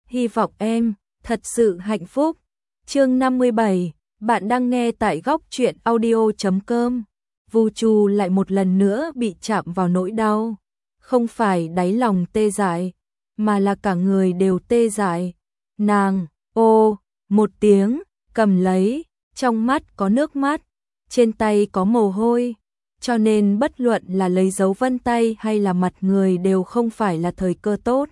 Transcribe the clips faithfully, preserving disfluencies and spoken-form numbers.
Hy vọng em thật sự hạnh phúc. Chương năm mươi bảy, bạn đang nghe tại góc truyện audio chấm com. Vu Chu lại một lần nữa bị chạm vào nỗi đau, không phải đáy lòng tê dại, mà là cả người đều tê dại. Nàng, ô, một tiếng, cầm lấy, trong mắt có nước mắt, trên tay có mồ hôi, cho nên bất luận là lấy dấu vân tay hay là mặt người đều không phải là thời cơ tốt.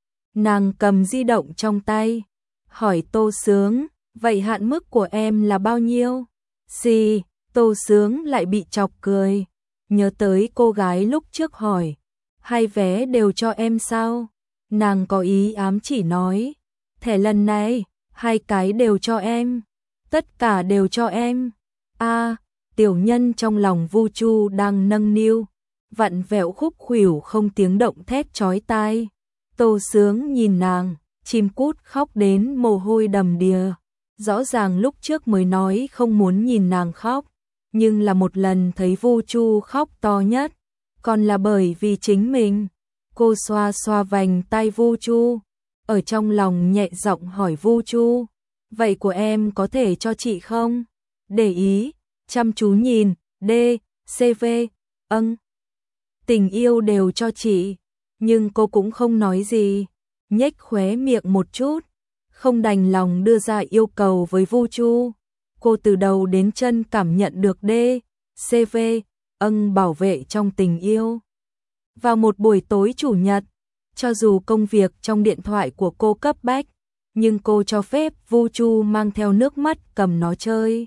Nàng cầm di động trong tay, hỏi Tô Sướng, vậy hạn mức của em là bao nhiêu? Xì, Tô Sướng lại bị chọc cười, nhớ tới cô gái lúc trước hỏi, hai vé đều cho em sao? Nàng có ý ám chỉ nói, thẻ lần này, hai cái đều cho em, tất cả đều cho em. A, tiểu nhân trong lòng Vu Chu đang nâng niu, vặn vẹo khúc khuỷu không tiếng động thét chói tai. Tô Sướng nhìn nàng, chim cút khóc đến mồ hôi đầm đìa. Rõ ràng lúc trước mới nói không muốn nhìn nàng khóc, nhưng là một lần thấy Vu Chu khóc to nhất, còn là bởi vì chính mình. Cô xoa xoa vành tay Vu Chu, ở trong lòng nhẹ giọng hỏi Vu Chu, vậy của em có thể cho chị không? Để ý, chăm chú nhìn, D, C V, âng. Tình yêu đều cho chị, nhưng cô cũng không nói gì, nhếch khóe miệng một chút, không đành lòng đưa ra yêu cầu với Vu Chu. Cô từ đầu đến chân cảm nhận được D, C V, âng bảo vệ trong tình yêu. Vào một buổi tối chủ nhật, cho dù công việc trong điện thoại của cô cấp bách, nhưng cô cho phép Vu Chu mang theo nước mắt cầm nó chơi.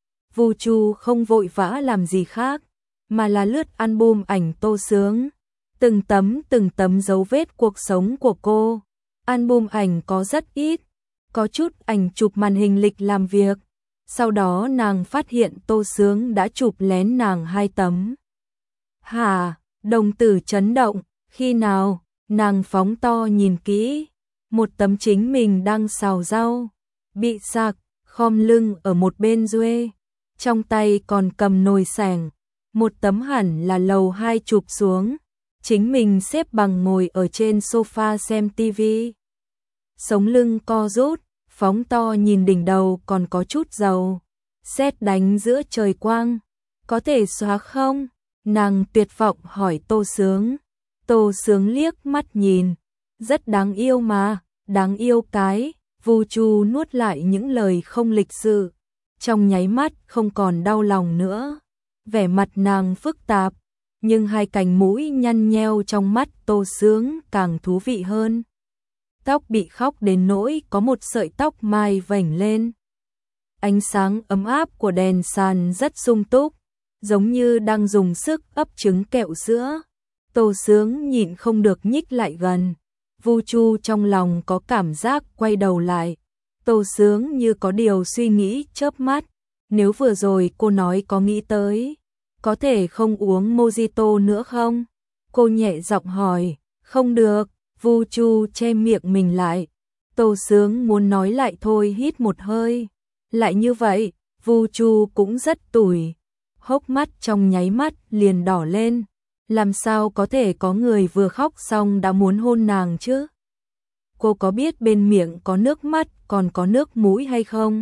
Vu Chu không vội vã làm gì khác, mà là lướt album ảnh Tô Sướng, từng tấm từng tấm dấu vết cuộc sống của cô. Album ảnh có rất ít, có chút ảnh chụp màn hình lịch làm việc. Sau đó nàng phát hiện Tô Sướng đã chụp lén nàng hai tấm. Hả, đồng tử chấn động, khi nào? Nàng phóng to nhìn kỹ, một tấm chính mình đang xào rau, bị sạc, khom lưng ở một bên duê, trong tay còn cầm nồi sẻng. Một tấm hẳn là lầu hai chụp xuống, chính mình xếp bằng ngồi ở trên sofa xem tivi. Sống lưng co rút, phóng to nhìn đỉnh đầu còn có chút dầu, sét đánh giữa trời quang, có thể xóa không? Nàng tuyệt vọng hỏi Tô Sướng. Tô Sướng liếc mắt nhìn, rất đáng yêu mà, đáng yêu cái. Vu Chu nuốt lại những lời không lịch sự, trong nháy mắt không còn đau lòng nữa. Vẻ mặt nàng phức tạp, nhưng hai cành mũi nhăn nheo trong mắt Tô Sướng càng thú vị hơn. Tóc bị khóc đến nỗi có một sợi tóc mai vểnh lên. Ánh sáng ấm áp của đèn sàn rất sung túc, giống như đang dùng sức ấp trứng kẹo sữa. Tô Sướng nhịn không được nhích lại gần. Vu Chu trong lòng có cảm giác quay đầu lại. Tô Sướng như có điều suy nghĩ chớp mắt. Nếu vừa rồi cô nói có nghĩ tới, có thể không uống mojito nữa không? Cô nhẹ giọng hỏi. Không được. Vu Chu che miệng mình lại. Tô Sướng muốn nói lại thôi hít một hơi. Lại như vậy, Vu Chu cũng rất tủi. Hốc mắt trong nháy mắt liền đỏ lên. Làm sao có thể có người vừa khóc xong đã muốn hôn nàng chứ? Cô có biết bên miệng có nước mắt còn có nước mũi hay không?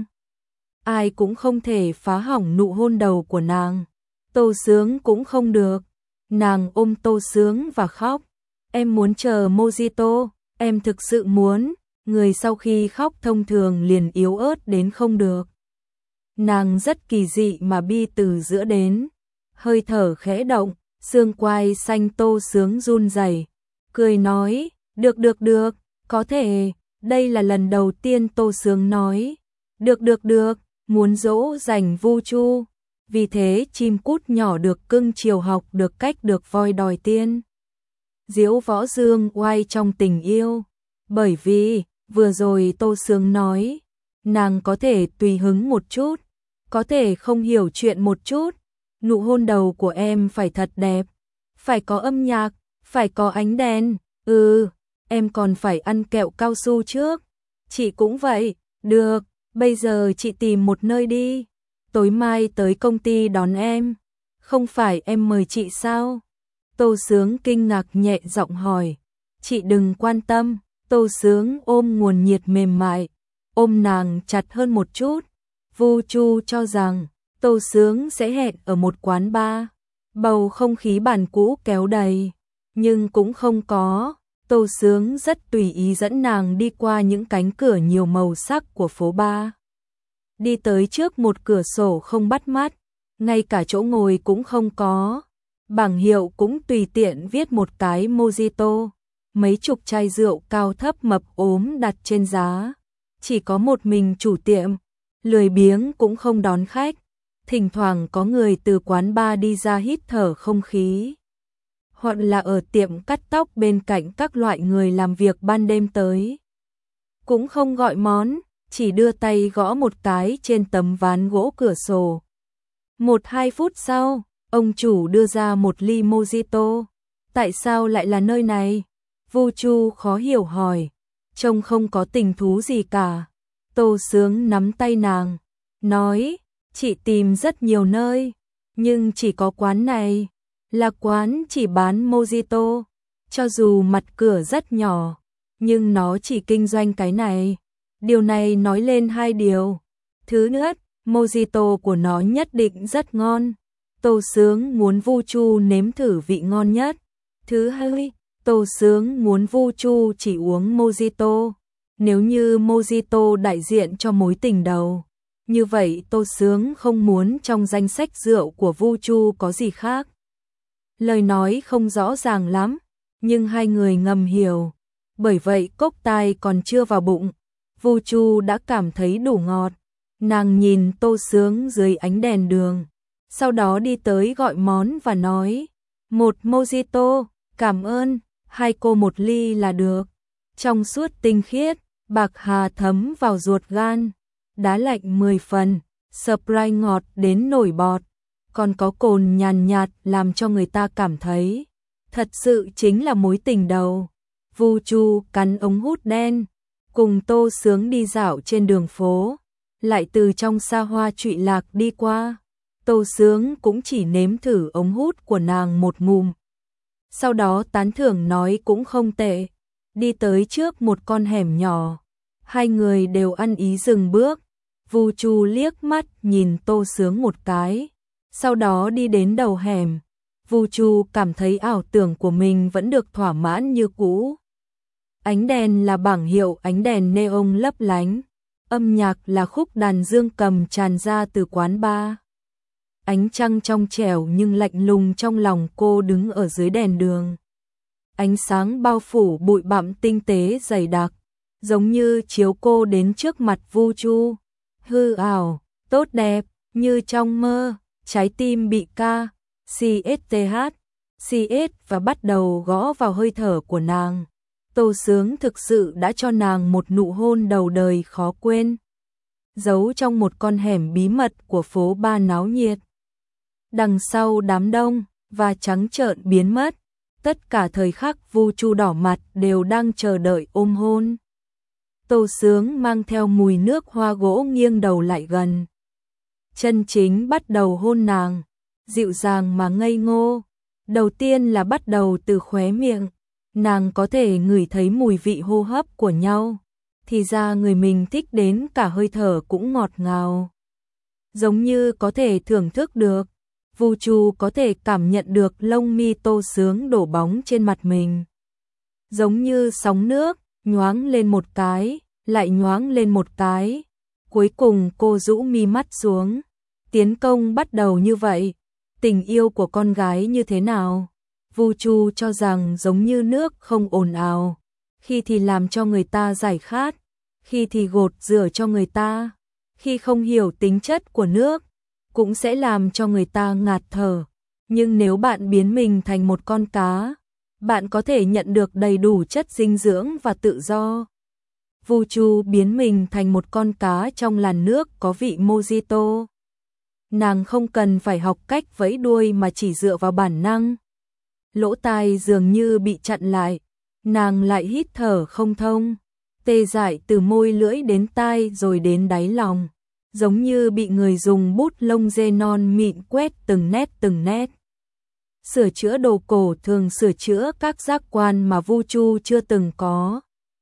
Ai cũng không thể phá hỏng nụ hôn đầu của nàng. Tô Sướng cũng không được. Nàng ôm Tô Sướng và khóc. Em muốn chờ mojito, em thực sự muốn. Người sau khi khóc thông thường liền yếu ớt đến không được. Nàng rất kỳ dị mà bi từ giữa đến. Hơi thở khẽ động, xương quai xanh Tô Sướng run rẩy, cười nói, được được được, có thể. Đây là lần đầu tiên Tô Sướng nói, được được được, muốn dỗ dành Vu Chu. Vì thế chim cút nhỏ được cưng chiều học được cách được voi đòi tiên. Diễu võ dương oai trong tình yêu. Bởi vì, vừa rồi Tô Sướng nói, nàng có thể tùy hứng một chút, có thể không hiểu chuyện một chút. Nụ hôn đầu của em phải thật đẹp, phải có âm nhạc, phải có ánh đèn. Ừ, em còn phải ăn kẹo cao su trước. Chị cũng vậy. Được, bây giờ chị tìm một nơi đi. Tối mai tới công ty đón em. Không phải em mời chị sao? Tô Sướng kinh ngạc nhẹ giọng hỏi. Chị đừng quan tâm, Tô Sướng ôm nguồn nhiệt mềm mại, ôm nàng chặt hơn một chút. Vu Chu cho rằng Tô Sướng sẽ hẹn ở một quán bar, bầu không khí bàn cũ kéo đầy, nhưng cũng không có. Tô Sướng rất tùy ý dẫn nàng đi qua những cánh cửa nhiều màu sắc của phố bar. Đi tới trước một cửa sổ không bắt mắt, ngay cả chỗ ngồi cũng không có. Bảng hiệu cũng tùy tiện viết một cái mojito, mấy chục chai rượu cao thấp mập ốm đặt trên giá. Chỉ có một mình chủ tiệm, lười biếng cũng không đón khách. Thỉnh thoảng có người từ quán bar đi ra hít thở không khí, hoặc là ở tiệm cắt tóc bên cạnh các loại người làm việc ban đêm tới. Cũng không gọi món, chỉ đưa tay gõ một cái trên tấm ván gỗ cửa sổ. Một hai phút sau, ông chủ đưa ra một ly mojito. Tại sao lại là nơi này? Vu Chu khó hiểu hỏi. Trông không có tình thú gì cả. Tô Sướng nắm tay nàng, nói, chị tìm rất nhiều nơi, nhưng chỉ có quán này, là quán chỉ bán mojito. Cho dù mặt cửa rất nhỏ, nhưng nó chỉ kinh doanh cái này. Điều này nói lên hai điều. Thứ nhất, mojito của nó nhất định rất ngon. Tô Sướng muốn Vu Chu nếm thử vị ngon nhất. Thứ hai, Tô Sướng muốn Vu Chu chỉ uống mojito. Nếu như mojito đại diện cho mối tình đầu, như vậy Tô Sướng không muốn trong danh sách rượu của Vu Chu có gì khác. Lời nói không rõ ràng lắm, nhưng hai người ngầm hiểu. Bởi vậy cốc tai còn chưa vào bụng, Vu Chu đã cảm thấy đủ ngọt. Nàng nhìn Tô Sướng dưới ánh đèn đường, sau đó đi tới gọi món và nói, một mojito, cảm ơn, hai cô một ly là được. Trong suốt tinh khiết, bạc hà thấm vào ruột gan, đá lạnh mười phần, Sprite ngọt đến nổi bọt, còn có cồn nhàn nhạt làm cho người ta cảm thấy thật sự chính là mối tình đầu. Vu Chu cắn ống hút đen, cùng Tô Sướng đi dạo trên đường phố, lại từ trong xa hoa trụy lạc đi qua. Tô Sướng cũng chỉ nếm thử ống hút của nàng một ngụm, sau đó tán thưởng nói cũng không tệ. Đi tới trước một con hẻm nhỏ, hai người đều ăn ý dừng bước. Vu Chu liếc mắt nhìn Tô Sướng một cái, sau đó đi đến đầu hẻm. Vu Chu cảm thấy ảo tưởng của mình vẫn được thỏa mãn như cũ. Ánh đèn là bảng hiệu ánh đèn neon lấp lánh, âm nhạc là khúc đàn dương cầm tràn ra từ quán bar. Ánh trăng trong trẻo nhưng lạnh lùng trong lòng cô đứng ở dưới đèn đường. Ánh sáng bao phủ bụi bặm tinh tế dày đặc, giống như chiếu cô đến trước mặt Vu Chu. Hư ảo, tốt đẹp, như trong mơ, trái tim bị ca, xê ét tê hát, xê ét và bắt đầu gõ vào hơi thở của nàng. Tô Sướng thực sự đã cho nàng một nụ hôn đầu đời khó quên, giấu trong một con hẻm bí mật của phố bar náo nhiệt. Đằng sau đám đông và trắng trợn biến mất, tất cả thời khắc Vu Chu đỏ mặt đều đang chờ đợi ôm hôn. Tô Sướng mang theo mùi nước hoa gỗ nghiêng đầu lại gần, chân chính bắt đầu hôn nàng, dịu dàng mà ngây ngô. Đầu tiên là bắt đầu từ khóe miệng, nàng có thể ngửi thấy mùi vị hô hấp của nhau, thì ra người mình thích đến cả hơi thở cũng ngọt ngào, giống như có thể thưởng thức được. Vu Chu có thể cảm nhận được lông mi Tô Sướng đổ bóng trên mặt mình, giống như sóng nước, nhoáng lên một cái, lại nhoáng lên một cái. Cuối cùng cô rũ mi mắt xuống. Tiến công bắt đầu như vậy. Tình yêu của con gái như thế nào? Vu Chu cho rằng giống như nước không ồn ào, khi thì làm cho người ta giải khát, khi thì gột rửa cho người ta, khi không hiểu tính chất của nước, cũng sẽ làm cho người ta ngạt thở. Nhưng nếu bạn biến mình thành một con cá, bạn có thể nhận được đầy đủ chất dinh dưỡng và tự do. Vu Chu biến mình thành một con cá trong làn nước có vị mojito. Nàng không cần phải học cách vẫy đuôi mà chỉ dựa vào bản năng. Lỗ tai dường như bị chặn lại, nàng lại hít thở không thông, tê dại từ môi lưỡi đến tai rồi đến đáy lòng, giống như bị người dùng bút lông dê non mịn quét từng nét từng nét. Sửa chữa đồ cổ thường sửa chữa các giác quan mà Vu Chu chưa từng có.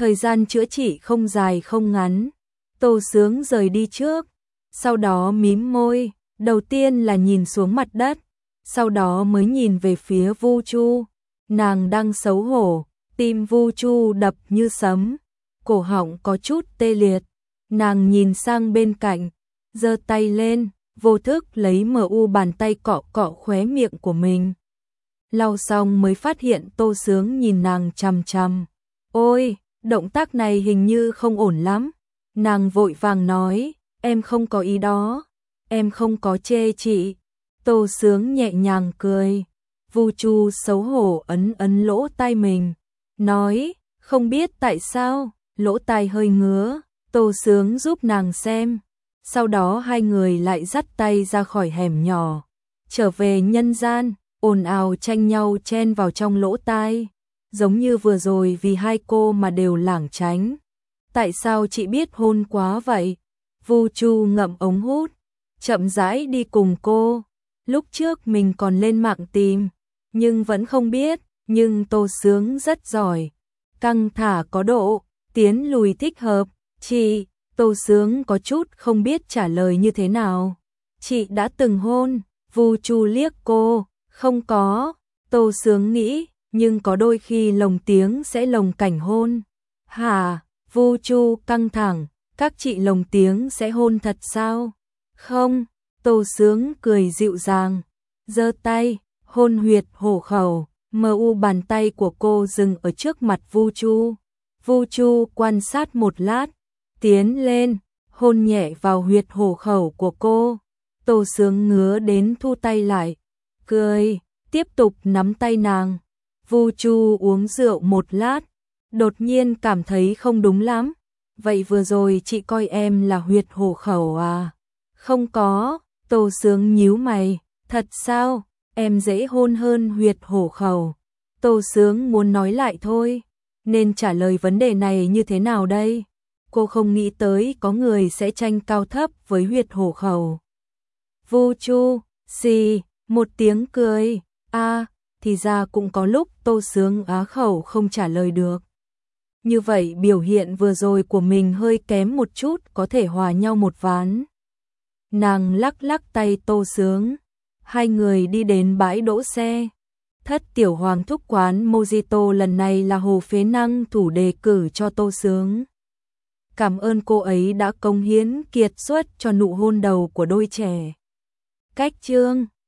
Thời gian chữa trị không dài không ngắn. Tô Sướng rời đi trước, sau đó mím môi, đầu tiên là nhìn xuống mặt đất, sau đó mới nhìn về phía Vu Chu. Nàng đang xấu hổ, tim Vu Chu đập như sấm, cổ họng có chút tê liệt. Nàng nhìn sang bên cạnh, giơ tay lên, vô thức lấy mờ u bàn tay cọ cọ khóe miệng của mình. Lau xong mới phát hiện Tô Sướng nhìn nàng chằm chằm. Ôi, động tác này hình như không ổn lắm. Nàng vội vàng nói, em không có ý đó, em không có chê chị. Tô Sướng nhẹ nhàng cười. Vu Chu xấu hổ ấn ấn lỗ tai mình, nói, không biết tại sao, lỗ tai hơi ngứa. Tô Sướng giúp nàng xem. Sau đó hai người lại dắt tay ra khỏi hẻm nhỏ, trở về nhân gian, ồn ào tranh nhau chen vào trong lỗ tai. Giống như vừa rồi vì hai cô mà đều lảng tránh. Tại sao chị biết hôn quá vậy? Vu Chu ngậm ống hút, chậm rãi đi cùng cô. Lúc trước mình còn lên mạng tìm, nhưng vẫn không biết, nhưng Tô Sướng rất giỏi. Căng thả có độ, tiến lùi thích hợp. Chị, Tô Sướng có chút không biết trả lời như thế nào. Chị đã từng hôn, Vu Chu liếc cô, không có. Tô Sướng nghĩ, nhưng có đôi khi lồng tiếng sẽ lồng cảnh hôn. Hả? Vu Chu căng thẳng, các chị lồng tiếng sẽ hôn thật sao? Không, Tô Sướng cười dịu dàng, giơ tay, hôn huyệt hổ khẩu, mờ u bàn tay của cô dừng ở trước mặt Vu Chu. Vu Chu quan sát một lát, tiến lên, hôn nhẹ vào huyệt hổ khẩu của cô. Tô Sướng ngứa đến thu tay lại, cười, tiếp tục nắm tay nàng. Vu Chu uống rượu một lát, đột nhiên cảm thấy không đúng lắm. Vậy vừa rồi chị coi em là huyệt hổ khẩu à? Không có. Tô Sướng nhíu mày, thật sao? Em dễ hôn hơn huyệt hổ khẩu. Tô Sướng muốn nói lại thôi, nên trả lời vấn đề này như thế nào đây? Cô không nghĩ tới có người sẽ tranh cao thấp với huyệt hổ khẩu. Vu Chu, xì, một tiếng cười, a, à, thì ra cũng có lúc Tô Sướng á khẩu không trả lời được. Như vậy biểu hiện vừa rồi của mình hơi kém một chút, có thể hòa nhau một ván. Nàng lắc lắc tay Tô Sướng, hai người đi đến bãi đỗ xe. Thất tiểu hoàng thúc quán Mojito lần này là Hồ Phế Năng thủ đề cử cho Tô Sướng. Cảm ơn cô ấy đã cống hiến kiệt xuất cho nụ hôn đầu của đôi trẻ. Cách chương